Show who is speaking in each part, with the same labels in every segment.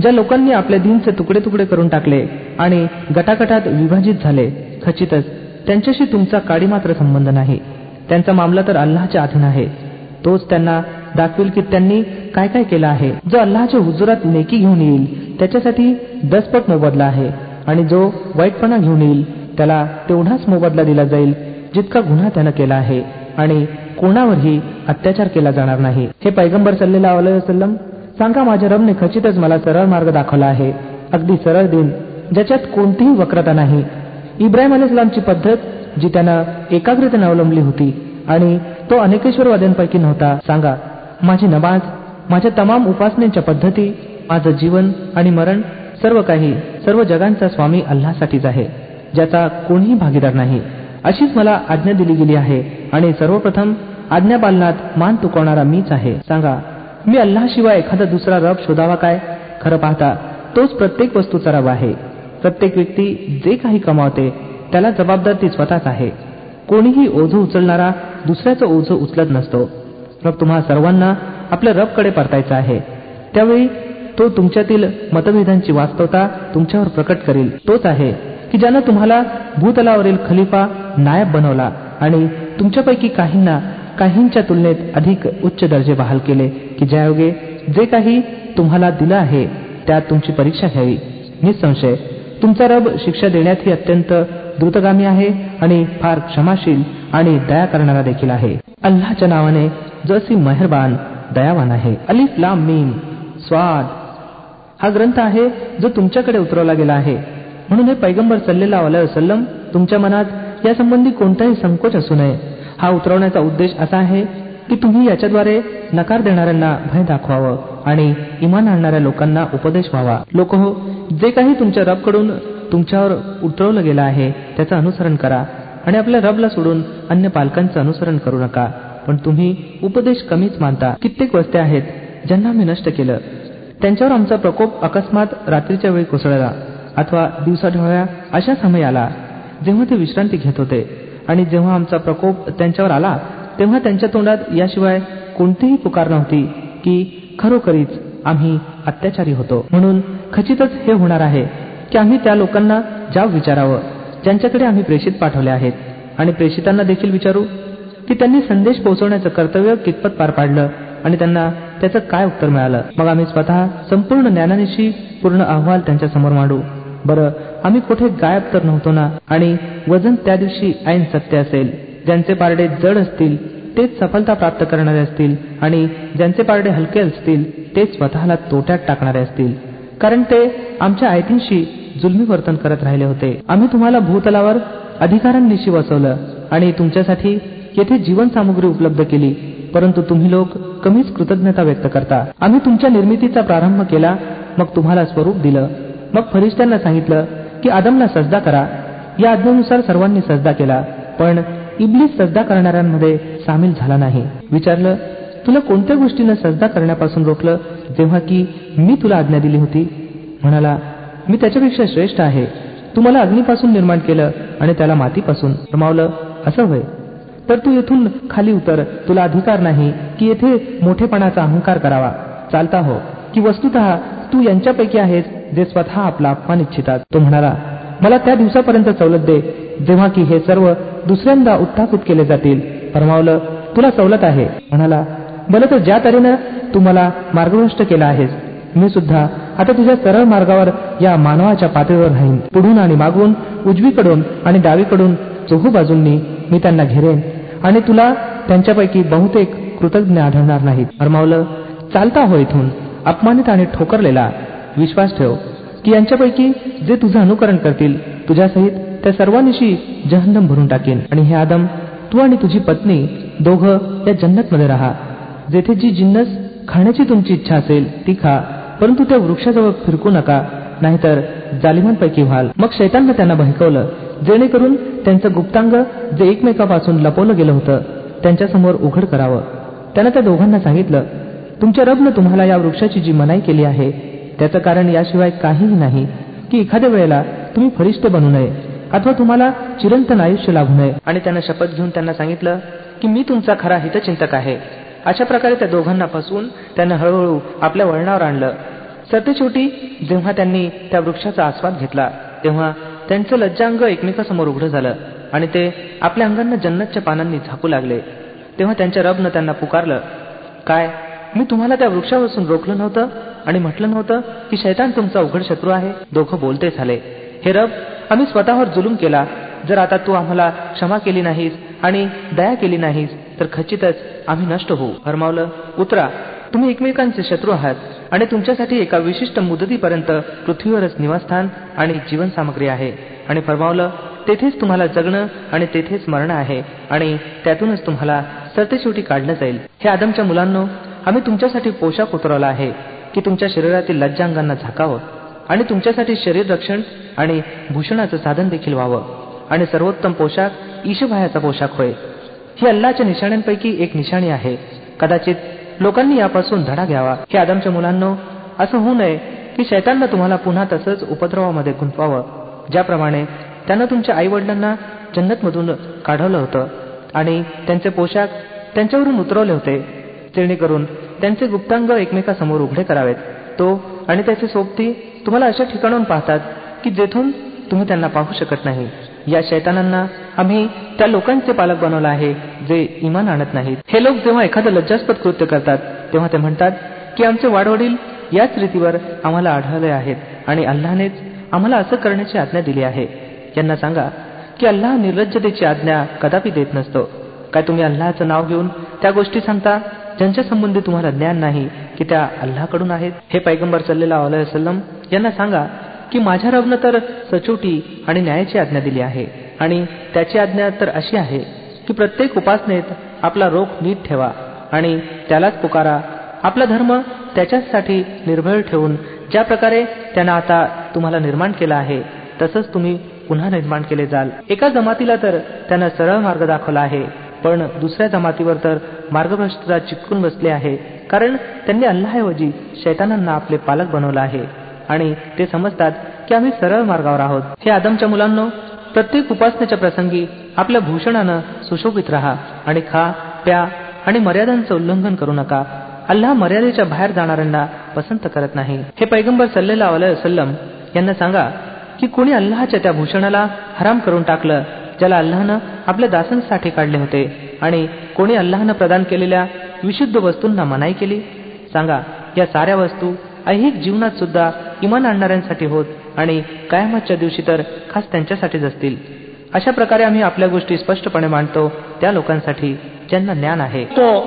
Speaker 1: ज्या लोकांनी आपल्या दीनचे तुकडे तुकडे करून टाकले आणि गटागटात विभाजित झाले, खचितच त्यांच्याशी तुमचा काडी मात्र संबंध नाही. त्यांचा मामला तर अल्लाहच्या अधीन आहे. तोच त्यांना दाखवेल की त्यांनी काय काय केलं आहे. जो अल्लाहच्या हुजुरात नेकी घेऊन येईल त्याच्यासाठी 10 पट मोबदला आहे, आणि जो वाईटपणा घेऊन येईल त्याला तेवढाच मोबदला दिला जाईल जितका गुन्हा त्यानं केला आहे, आणि कोणावरही अत्याचार केला जाणार नाही. हे पैगंबर सल्लल्लाहु अलैहि वसल्लम, सांगा, माझ्या रबने खचितच मला सरळ मार्ग दाखवला आहे, अगदी सरळ दिन ज्याच्यात कोणतीही वक्रता नाही. इब्राहिम अलैहिस्सलामची पद्धत जी त्यानं एकाग्रतेने अवलंबली होती, आणि तो अनेकेश्वरवाद्यांपैकी नव्हता. सांगा, माझी नमाज, माझ्या तमाम उपासनेच्या पद्धती, माझं जीवन आणि मरण, सर्व काही सर्व जगांचा स्वामी अल्लाहसाठीच आहे, ज्याचा कोणीही भागीदार नाही. अशीच मला आज्ञा दिली गेली आहे, आणि सर्वप्रथम आज्ञापालनात मान तुकवणारा मीच आहे. सांगा, मी अल्लाहशिवाय एखादा दुसरा रब शोधावा काय? खरं पाहता तोच प्रत्येक वस्तूचा रब आहे. प्रत्येक व्यक्ती जे काही कमावते त्याला जबाबदार ती स्वतःच आहे. कोणीही ओझं उचलणारा दुसऱ्याचं ओझं उचलत नसतो. मग तुम्हा सर्वांना आपल्या रबकडे परतायचं आहे. त्यावेळी तो तुमच्यातील मतभेदांची वास्तवता तुमच्यावर प्रकट करेल. तोच आहे की ज्यानं तुम्हाला भूतलावरील खलिफा नायब बनवला आणि तुमच्यापैकी काहींच्या तुलनेत अधिक उच्च दर्जे बहाल केले, की ज्यायोगे जे काही तुम्हाला दिलं आहे त्यात तुमची परीक्षा घ्यावी. निसंशय तुमचा रब शिक्षा देण्यातही अत्यंत द्रुतगामी आहे आणि फार क्षमाशील आणि दया करणारा देखील आहे. अल्लाहच्या नावाने जो असी मेहरबान दयावान आहे. अलिफ लाम मीम स्वाद हा ग्रंथ आहे जो तुमच्याकडे उतरवला गेला आहे, म्हणून हे पैगंबर सल्लल्लाहु अलैहि वसल्लम, तुमच्या मनात यासंबंधी कोणताही संकोच असू नये. हा उतरवण्याचा उद्देश असा आहे की तुम्ही याच्याद्वारे नकार देणाऱ्यांना भय दाखवावं आणि इमान आणणाऱ्या लोकांना उपदेश व्हावा. लोक हो, जे काही तुमच्या रबकडून तुमच्यावर उतरवलं गेलं आहे त्याचं अनुसरण करा, आणि आपल्या रबला सोडून अन्य पालकांचं अनुसरण करू नका. पण तुम्ही उपदेश कमीच मानता. कित्येक वस्त्या आहेत ज्यांना आम्ही नष्ट केलं, त्यांच्यावर आमचा प्रकोप अकस्मात रात्रीच्या वेळी कोसळला अथवा दिवसाढवळ्या अशा समय आला जेव्हा ते विश्रांती घेत होते, आणि जेव्हा आमचा प्रकोप त्यांच्यावर आला तेव्हा त्यांच्या तोंडात याशिवाय कोणतीही पुकार नव्हती की खरोखरीच आम्ही अत्याचारी होतो. म्हणून खचितच हे होणार आहे की आम्ही त्या लोकांना जाब विचारावं ज्यांच्याकडे आम्ही प्रेषित पाठवले आहेत, आणि प्रेषितांना देखील विचारू की त्यांनी संदेश पोहोचवण्याचं कर्तव्य कितपत पार पाडलं आणि त्यांना त्याचं काय उत्तर मिळालं. मग आम्ही स्वतः संपूर्ण ज्ञानानिशी पूर्ण अहवाल त्यांच्या समोर मांडू. बरं, आम्ही कुठे गायब तर नव्हतो ना? आणि वजन त्या दिवशी ऐन सत्य असेल. ज्यांचे पारडे जड असतील तेच सफलता प्राप्त करणारे असतील, आणि ज्यांचे पारडे हलके असतील तेच स्वतःला तोट्यात टाकणारे असतील, कारण ते आमच्या आयतींशी जुलमी वर्तन करत राहिले होते. आम्ही तुम्हाला भूतलावर अधिकारांनिशी वसवलं आणि तुमच्यासाठी येथे जीवन सामुग्री उपलब्ध केली, परंतु तुम्ही लोक कमीच कृतज्ञता व्यक्त करता. आम्ही तुमच्या निर्मितीचा प्रारंभ केला, मग तुम्हाला स्वरूप दिलं, मग फरिश्त्यांना सांगितलं की आदमला सजदा करा. या आज्ञेनुसार सर्वांनी सजदा केला, पण इब्लीस सजदा करणाऱ्यांमध्ये सामील झाला नाही. विचारलं, तुला कोणत्या गोष्टीनं सजदा करण्यापासून रोखलं जेव्हा की मी तुला आज्ञा दिली होती? म्हणाला, मी त्याच्यापेक्षा श्रेष्ठ आहे. तू मला अग्नीपासून निर्माण केलं आणि त्याला मातीपासून. रमावलं, असं होय, तर तू येथून खाली उतर. तुला अधिकार नाही की येथे मोठेपणाचा अहंकार करावा. चालता हो की वस्तुतः तू यांच्यापैकी आहेस जे स्वतः आपला अपमान इच्छितात. तो म्हणाला, मला त्या दिवसापर्यंत सवलत दे जेव्हा की हे सर्व दुसऱ्यांदा उत्थापित केले जातील. फरमावलं, तुला सवलत आहे. म्हणाला, बरं, तर ज्या तऱ्हेनं तू मला मार्गभ्रष्ट केला आहेस, मी सुद्धा आता तुझ्या सरळ मार्गावर या मानवाच्या पातळीवर राहीन. पुढून आणि मागून, उजवीकडून आणि डावीकडून, चोहू बाजूंनी मी त्यांना घेरेन, आणि तुला त्यांच्यापैकी बहुतेक कृतज्ञ आढळणार नाहीत. फरमावलं, चालता हो इथून, अपमानित आणि ठोकरलेला. विश्वास ठेव की यांच्यापैकी जे तुझं अनुकरण करतील तुझ्यासहित त्या सर्वांनिशी जहन्नम भरून टाकेन. आणि हे आदम, तू आणि तुझी पत्नी दोघं या जन्नतमध्ये राहा. जेथे जी जिन्नस खाण्याची तुमची इच्छा असेल ती खा, परंतु त्या वृक्षाजवळ फिरकू नका, नाहीतर जालिमांपैकी व्हाल. मग शैताननं त्यांना बहकवलं जेणेकरून त्यांचं गुप्तांग जे एकमेकापासून लपवलं गेलं होतं त्यांच्यासमोर उघड करावं. त्यानं त्या दोघांना सांगितलं, तुमच्या रबनं तुम्हाला या वृक्षाची जी मनाई केली आहे त्याचं कारण याशिवाय काहीही नाही की एखाद्या वेळेला तुम्ही फरिश्ते बनू नये अथवा तुम्हाला चिरंतन आयुष्य लाभू नये. आणि त्यानं शपथ घेऊन त्यांना सांगितलं की मी तुमचा खरा हितचिंतक आहे. अशा प्रकारे त्या दोघांना फसवून त्यानं हळूहळू आपल्या वळणावर आणलं. सरतेशेवटी जेव्हा त्यांनी त्या वृक्षाचा आस्वाद घेतला तेव्हा त्यांचं लज्जांग एकमेकांसमोर उघडं झालं आणि ते आपल्या अंगांना जन्नतच्या पानांनी झाकू लागले. तेव्हा त्यांच्या रबनं त्यांना पुकारलं, काय मी तुम्हाला त्या वृक्षापासून रोखलं नव्हतं आणि म्हटलं नव्हतं की शैतान तुमचा उघड शत्रू आहे? दोघं बोलते झाले, हे रब, आम्ही स्वतःवर जुलूम केला. जर आता तू आम्हाला क्षमा केली नाहीस आणि दया केली नाहीस तर खचितच आम्ही नष्ट होऊ. फरमावलं, उतरा, तुम्ही एकमेकांचे शत्रू आहात आणि तुमच्यासाठी एका विशिष्ट मुदतीपर्यंत पृथ्वीवरच निवासस्थान आणि जीवनसामग्री आहे. आणि फरमावलं, तेथेच तुम्हाला जगणं आणि तेथेच मरणं आहे आणि त्यातूनच तुम्हाला सरतेशेवटी काढलं जाईल. हे आदमच्या मुलांनो, आम्ही तुमच्यासाठी पोशाख उतरवला आहे की तुमच्या शरीरातील लज्जांगांना झाकावं आणि तुमच्यासाठी शरीर रक्षण आणि भूषणाचं साधन देखील व्हावं. आणि सर्वोत्तम पोशाख ईशभायाचा पोशाख होय. ही अल्लाहच्या निशाण्यांपैकी एक निशाणी आहे. कदाचित लोकांनी यापासून धडा घ्यावा. हे आदमच्या मुलांनो, असं होऊ नये की शैताननं तुम्हाला पुन्हा तसंच उपद्रवामध्ये गुंतवावं ज्याप्रमाणे त्यानं तुमच्या आई वडिलांना जन्नतमधून काढवलं होतं आणि त्यांचे पोशाख त्यांच्यावरून उतरवले होते जेणेकरून त्यांचे गुप्तांग एकमेकांसमोर उघडे करावेत. तो आणि त्याचे सोबती तुम्हाला अशा ठिकाणाहून पाहतात की जेथून तुम्ही त्यांना पाहू शकत नाही. या शैतानांना आम्ही त्या लोकांचे पालक बनवलं आहे जे इमान आणत नाहीत. हे लोक जेव्हा एखादं लज्जास्पद कृत्य करतात तेव्हा ते म्हणतात की आमचे वाडवडील याच रीतीवर आम्हाला आढळले आहेत आणि अल्लाहनेच आम्हाला असं करण्याची आज्ञा दिली आहे. यांना सांगा की अल्लाह निर्लज्जतेची आज्ञा कदापि देत नसतो. काय तुम्ही अल्लाहचं नाव घेऊन त्या गोष्टी सांगता ज्यांच्या संबंधी तुम्हाला ज्ञान नाही की त्या अल्लाहकडून आहेत? हे पैगंबर सल्लल्लाहु अलैहि वसल्लम यांना सांगा की माझ्या रबनं तर सचोटी आणि न्यायाची आज्ञा दिली आहे आणि त्याची आज्ञा तर अशी आहे की प्रत्येक उपासनेत आपला रोख नीट ठेवा आणि त्यालाच पुकारा. आपला धर्म त्याच्यासाठी निर्भय ठेवून ज्या प्रकारे त्यानं आता तुम्हाला निर्माण केला आहे तसंच तुम्ही पुन्हा निर्माण केले जाल. एका जमातीला तर त्यानं सरळ मार्ग दाखवला आहे पण दुसऱ्या जमातीवर तर मार्गभ्रष्टता चिटकून बसले आहे कारण त्यांनी अल्लाहऐवजी शैतानांना आपले पालक बनवलं आहे आणि ते समजतात की आम्ही सरळ मार्गावर आहोत. हे आदमच्या मुलांनो, प्रत्येक उपासनेच्या प्रसंगी आपल्या भूषणानं सुशोभित राहा आणि खा प्या आणि मर्यादांचं उल्लंघन करू नका. अल्लाह मर्यादेच्या बाहेर जाणाऱ्यांना पसंत करत नाही. हे पैगंबर सल्लल्लाहु अलैहि वसल्लम यांना सांगा की कोणी अल्लाहच्या त्या भूषणाला हराम करून टाकलं ज्याला अल्लाहनं आपल्या दासांसाठी काढले होते आणि कोणी अल्लाहनं प्रदान केलेल्या विशुद्ध वस्तूंना मनाई केली. सांगा, या साऱ्या वस्तू ऐहिक जीवनात सुद्धा इमान आणणाऱ्यांसाठी होत आणि कयामतच्या दिवशी तर खास त्यांच्यासाठीच असतील. अशा प्रकारे आम्ही आपल्या गोष्टी स्पष्टपणे मांडतो त्या लोकांसाठी ज्यांना ज्ञान आहे.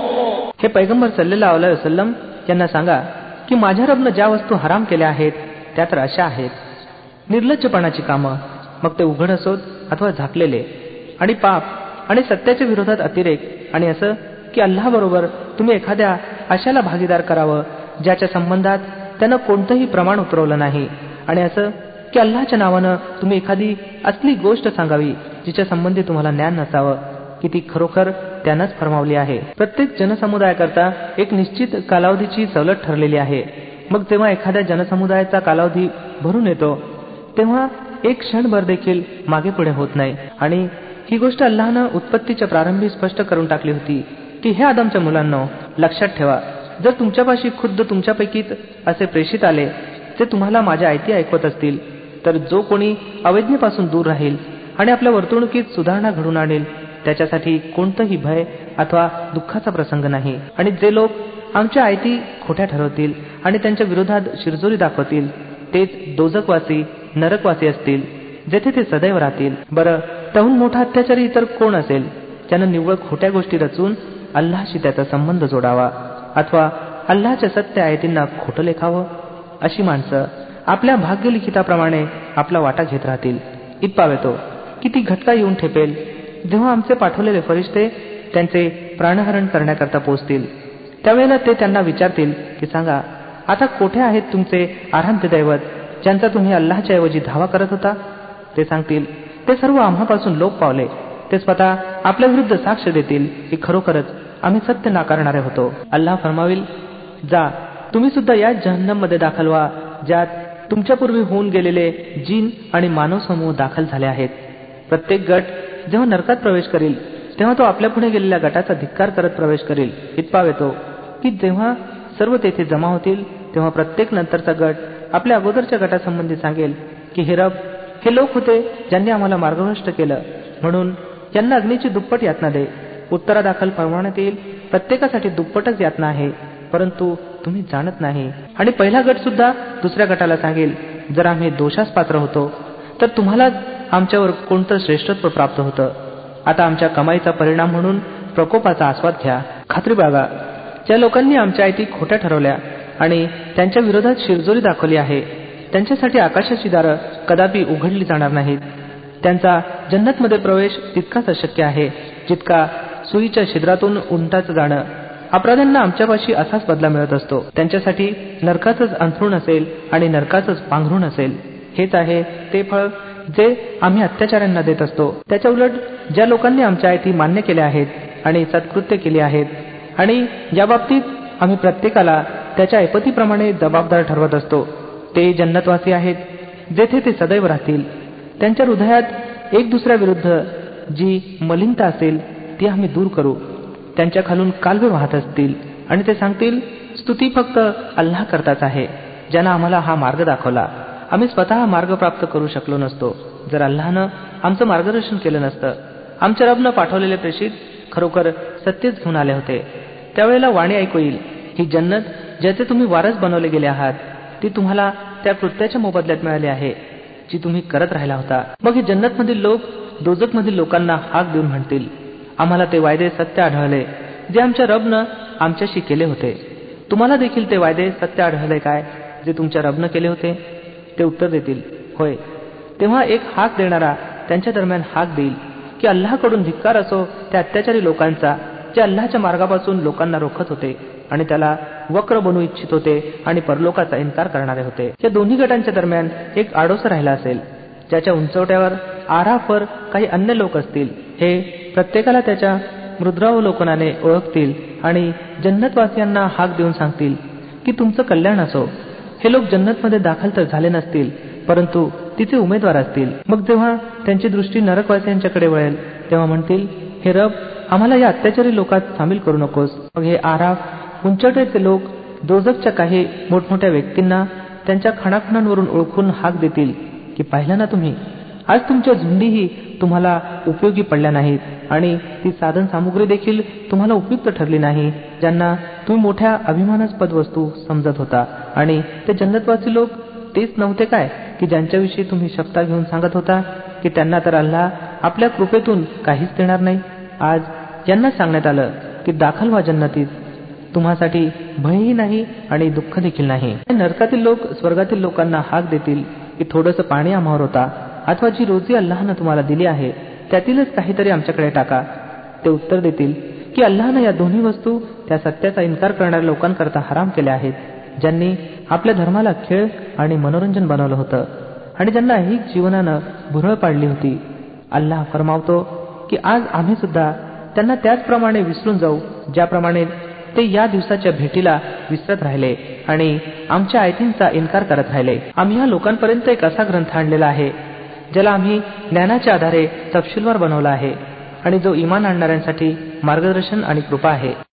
Speaker 1: हे पैगंबर सल्लल्लाहु अलैहि वसल्लम यांना सांगा की माझ्या रबनं ज्या वस्तू हराम केल्या आहेत त्या तर अशा आहेत: निर्लज्जपणाची कामं, मग ते उघड असोत अथवा झाकलेले, आणि पाप आणि सत्याच्या विरोधात अतिरेक, आणि असं की अल्लाहबरोबर तुम्ही एखाद्या अशाला भागीदार करावं ज्याच्या संबंधात त्यानं कोणतंही प्रमाण उतरवलं नाही, आणि असं की अल्लाहच्या नावानं तुम्ही एखादी असली गोष्ट सांगावी जिच्या संबंधी तुम्हाला ज्ञान नसावं की ती खरोखर त्यानंच फरमावली आहे. प्रत्येक जनसमुदायाकरता एक निश्चित कालावधीची सवलत ठरलेली आहे. मग जेव्हा एखाद्या जनसमुदायाचा कालावधी भरून येतो तेव्हा एक क्षणभर देखील मागे पुढे होत नाही. आणि ही गोष्ट अल्लाहनं उत्पत्तीच्या प्रारंभी स्पष्ट करून टाकली होती की हे आदमच्या मुलांनो, लक्षात ठेवा, जर तुमच्यापाशी खुद्द तुमच्यापैकीच असे प्रेषित आले जे तुम्हाला माझ्या आयती ऐकवत असतील तर जो कोणी अवैज्ञेपासून दूर राहील आणि आपल्या वर्तणुकीत सुधारणा घडून आणेल त्याच्यासाठी कोणतंही भय अथवा दुःखाचा प्रसंग नाही. आणि जे लोक आमच्या आयती खोट्या ठरवतील आणि त्यांच्या विरोधात शिरजोरी दाखवतील तेच दोजकवासी नरकवासी असतील जेथे ते सदैव राहतील. बरं, त्याहून मोठा अत्याचारी इतर कोण असेल ज्यानं निव्वळ खोट्या गोष्टी रचून अल्लाहशी त्याचा संबंध जोडावा अथवा अल्लाहच्या सत्य आयतींना खोटं लेखावं? अशी माणसं आपल्या भाग्यलिखिताप्रमाणे आपला वाटा घेत राहतील. इत्पावेतो की ती घटका येऊन ठेपेल जेव्हा आमचे पाठवलेले फरिश्ते त्यांचे प्राणहरण करण्याकरता पोहोचतील. त्यावेळेला ते त्यांना विचारतील की सांगा, आता कोठे आहेत तुमचे आराध्य दैवत ज्यांचा तुम्ही अल्लाहच्या ऐवजी धावा करत होता? ते सांगतील, ते सर्व आम्हापासून लोप पावले. ते स्वतः आपल्या विरुद्ध साक्ष देतील की खरोखरच आम्ही सत्य नाकारणारे होतो. अल्लाह फरमाविल, जा, तुम्ही सुद्धा या जहन्नम मध्ये दाखल व्हा ज्यात तुमच्यापूर्वी होऊन गेलेले जिन आणि मानव समूह दाखल झाले आहेत. प्रत्येक गट जेव्हा नरकात प्रवेश करील तेव्हा तो आपल्या पुढे गेलेल्या गटाचा धिक्कार करत प्रवेश करील. इत्पावेतो की जेव्हा सर्व तेथे जमा होतील तेव्हा प्रत्येक नंतरचा गट आपल्या अगोदरच्या गटासंबंधी सांगेल की हे रब, हे लोक होते ज्यांनी आम्हाला मार्गभ्रष्ट केलं, म्हणून यांना अग्नीची दुप्पट यातना दे. उत्तरादाखल फरमावण्यात येईल, प्रत्येकासाठी दुप्पटच यातना आहे, परंतु तुम्ही जाणत नाही. आणि पहिला गट सुद्धा दुसऱ्या गटाला सांगेल, जर आम्ही दोषास पात्र होतो तर तुम्हालाच आमच्यावर कोणतं श्रेष्ठत्व प्राप्त होतं. आता आमच्या कमाईचा परिणाम म्हणून प्रकोपाचा आस्वाद घ्या. खात्री बाळगा, ज्या लोकांनी आमच्या आयती खोट्या ठरवल्या आणि त्यांच्या विरोधात शिरजोरी दाखवली आहे, त्यांच्यासाठी आकाशाची दारं कदापि उघडली जाणार नाहीत. त्यांचा जन्नतमध्ये प्रवेश तितकाच अशक्य आहे जितका सुईच्या छिद्रातून उंटाचं जाणं. अपराध्यांना आमच्यापाशी असाच बदला मिळत असतो. त्यांच्यासाठी नरकाचंच अंथरूण असेल आणि नरकाचंच पांघरूण असेल. हेच आहे ते फळ जे आम्ही अत्याचाऱ्यांना देत असतो. त्याच्या उलट ज्या लोकांनी आमच्या आयती मान्य केल्या आहेत आणि सत्कृत्य केली आहेत आणि या बाबतीत आम्ही प्रत्येकाला त्याच्या ऐपतीप्रमाणे जबाबदार ठरवत असतो, ते जन्नतवासी आहेत, जेथे ते सदैव राहतील. त्यांच्या हृदयात एक दुसऱ्याविरुद्ध जी मलिनता असेल ती आम्ही दूर करू. त्यांच्या खालून कालवे वाहत असतील आणि ते सांगतील, स्तुती फक्त अल्लाह करताच आहे, ज्यानं आम्हाला हा मार्ग दाखवला. आम्ही स्वतः मार्ग प्राप्त करू शकलो नसतो जर अल्लाहनं आमचं मार्गदर्शन केलं नसतं. आमच्या रबनं पाठवलेले प्रेषित खरोखर सत्यच घेऊन आले होते. त्यावेळेला वाणी ऐकू येईल, ही जन्नत ज्याचे तुम्ही वारस बनवले गेले आहात ती तुम्हाला त्या कृत्याच्या मोबदल्यात मिळाली आहे जी तुम्ही करत राहिला होता. मग हे जन्नतमधील लोक दोजखमधील लोकांना हाक देऊन म्हणतील, आम्हाला ते वायदे सत्य आढळले जे आमच्या रबनं आमच्याशी केले होते. तुम्हाला देखील ते वायदे सत्य आढळले काय जे तुमच्या रबनं केले होते? ते उत्तर देतील, होय. तेव्हा एक हाक देणारा त्यांच्या दरम्यान हाक देईल की अल्लाहकडून धिक्कार असो त्या अत्याचारी लोकांचा, जे अल्लाहच्या मार्गापासून लोकांना रोखत होते आणि त्याला वक्र बनवू इच्छित होते आणि परलोकाचा इन्कार करणारे होते. या दोन्ही गटांच्या दरम्यान एक आडोसं राहिला असेल, ज्याच्या उंचवट्यावर आराफवर काही अन्य लोक असतील. हे प्रत्येकाला त्याच्या मृद्रावलोकनाने ओळखतील आणि जन्नतवासियांना हाक देऊन सांगतील की तुमचं कल्याण असो. हे लोक जन्नतमध्ये दाखल तर झाले नसतील, परंतु तिचे उमेदवार असतील. मग जेव्हा त्यांची दृष्टी नरकवासियांच्याकडे वळेल तेव्हा म्हणतील, हे रब, आम्हाला या अत्याचारी लोकात सामील करू नकोस. मग हे आराफ उंचवट्याचे लोक दोजखच्या काही मोठमोठ्या व्यक्तींना त्यांच्या खाणाखुणांवरून ओळखून हाक देतील की पाहिलं ना तुम्ही, आज तुमच्या झुंडीही तुम्हाला उपयोगी पडल्या नाहीत आणि ती साधन सामुग्री देखील तुम्हाला उपयुक्त ठरली नाही, ज्यांना तुम्ही मोठ्या अभिमानास्पद वस्तू समजत होता. आणि ते जन्नतवासी लोक तेच नव्हते काय की ज्यांच्याविषयी तुम्ही शपथा घेऊन सांगत होता की त्यांना तर अल्लाह आपल्या कृपेतून काहीच देणार नाही. आज यांना सांगण्यात आलं की दाखल व्हा जन्नतीत, तुम्हासाठी भयही नाही आणि दुःख देखील नाही. नरकातील लोक स्वर्गातील लोकांना हाक देतील की थोडंसं पाणी आम्हावर होता, अथवा जी रोजी अल्लाहनं तुम्हाला दिली आहे त्यातीलच काहीतरी आमच्याकडे टाका. ते उत्तर देतील की अल्लाहनं या दोन्ही वस्तू त्या सत्याचा इन्कार करणाऱ्या लोकांकरता हराम केल्या आहेत, ज्यांनी आपल्या धर्माला खेळ आणि मनोरंजन बनवलं होतं आणि ज्यांना ऐहिक जीवनानं भुरळ पाडली होती. अल्लाह फरमावतो की आज आम्ही सुद्धा त्यांना त्याचप्रमाणे विसरून जाऊ ज्याप्रमाणे ते या दिवसाच्या भेटीला विसरत राहिले आणि आमच्या आयतींचा इन्कार करत राहिले. आम्ही ह्या लोकांपर्यंत एक असा ग्रंथ आणलेला आहे ज्याला आम्ही ज्ञानाच्या आधारे तपशीलवार बनवला आहे आणि जो ईमान आणणाऱ्यांसाठी मार्गदर्शन आणि कृपा आहे.